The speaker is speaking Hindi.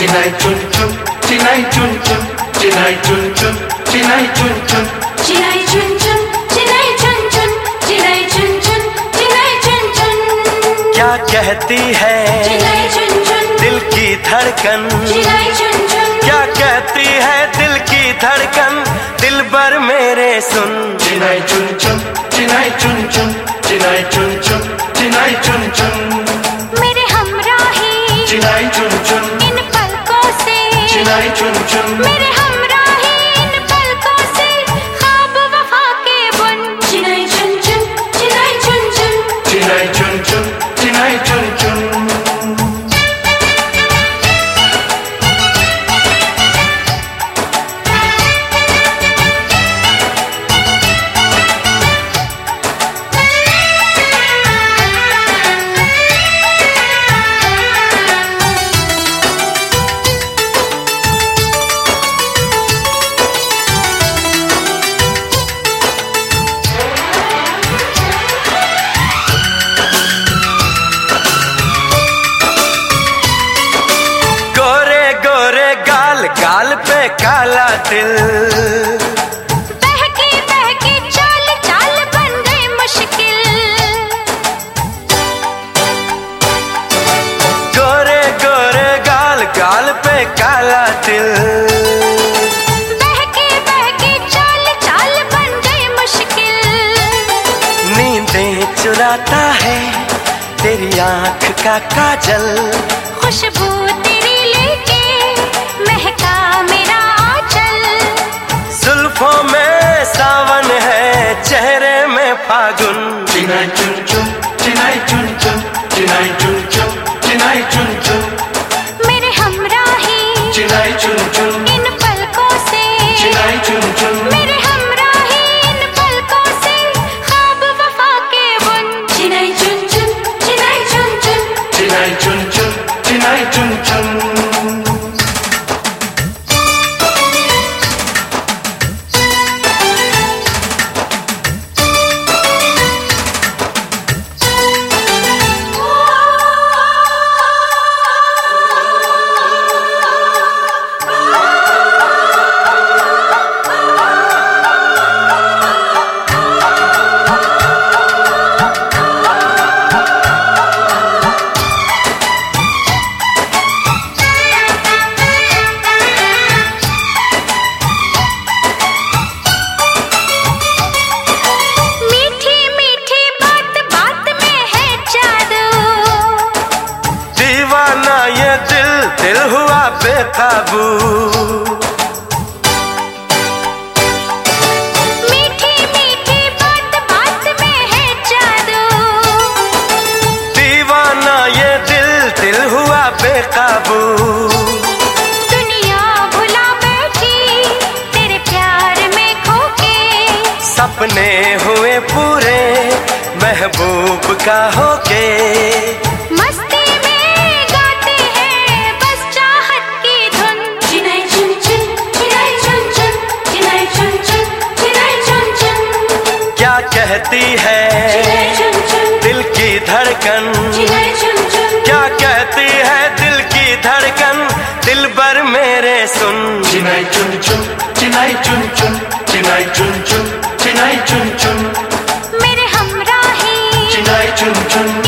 चिनाई चुन चुन चिनाई चुन चुन चिनाई चुन चुन चिनाई चुन चुन चिनाई चुन चुन चिनाई चुन चुन चिनाई चुन चुन चिनाई चुन चुन। क्या कहती है चिनाई चुन चुन दिल की धड़कन, चिनाई चुन चुन क्या कहती है दिल की धड़कन, दिल भर मेरे सुन। चिनाई चुन चुन चिनाई चुन चुन चिनाई चुन चुन चिनाई चुन चुन। मेरे हमराही चिनाई चुन चुन इन पलकों से, चिनाई चुन चुन मेरे हमराही इन पलकों से, ख्वाब वफा के बुन। चिनाई चुन चुन चिनाई चुन चुन चिनाई चुन चुन चिनाई चुन चुन। गाल पे काला तिल, बहकी बहकी चाल चाल बन गई मुश्किल। गोरे गोरे गाल गाल पे काला तिल, बहकी बहकी चाल चाल बन गई मुश्किल। नींदें चुराता है तेरी आंख का काजल, खुशबू तेरी लेके महका मेरा आंचल। जुल्फों में सावन है चेहरे में फागुन। चिनाई चुन चुन चिनाई चुन चुन चिनाई चुन चुन चिनाई चुन चुन। मेरे हमराही चिनाई चुन चुन इन पलकों से, चिनाई चुन चुन। मेरे हमराही इन पलकों से, ख्वाब वफा के बुन। चिनाई चुन चुन चिनाई चुन चुन चिनाई चुन चुन चिनाई चुन चुन। दिल हुआ बेकाबू, मीठी मीठी बात बात में है जादू। दीवाना ये दिल दिल हुआ बेकाबू। दुनिया भुला बैठी तेरे प्यार में खोके, सपने हुए पूरे महबूब का होके। क्या कहती है दिल की धड़कन, क्या कहती है दिल की धड़कन, दिल भर मेरे सुन। चिनाई चुन चुन चिनाई चुन चुन चिनाई चुन चुन चिनाई चुन चुन। मेरे हमराही चिनाई चुन चुन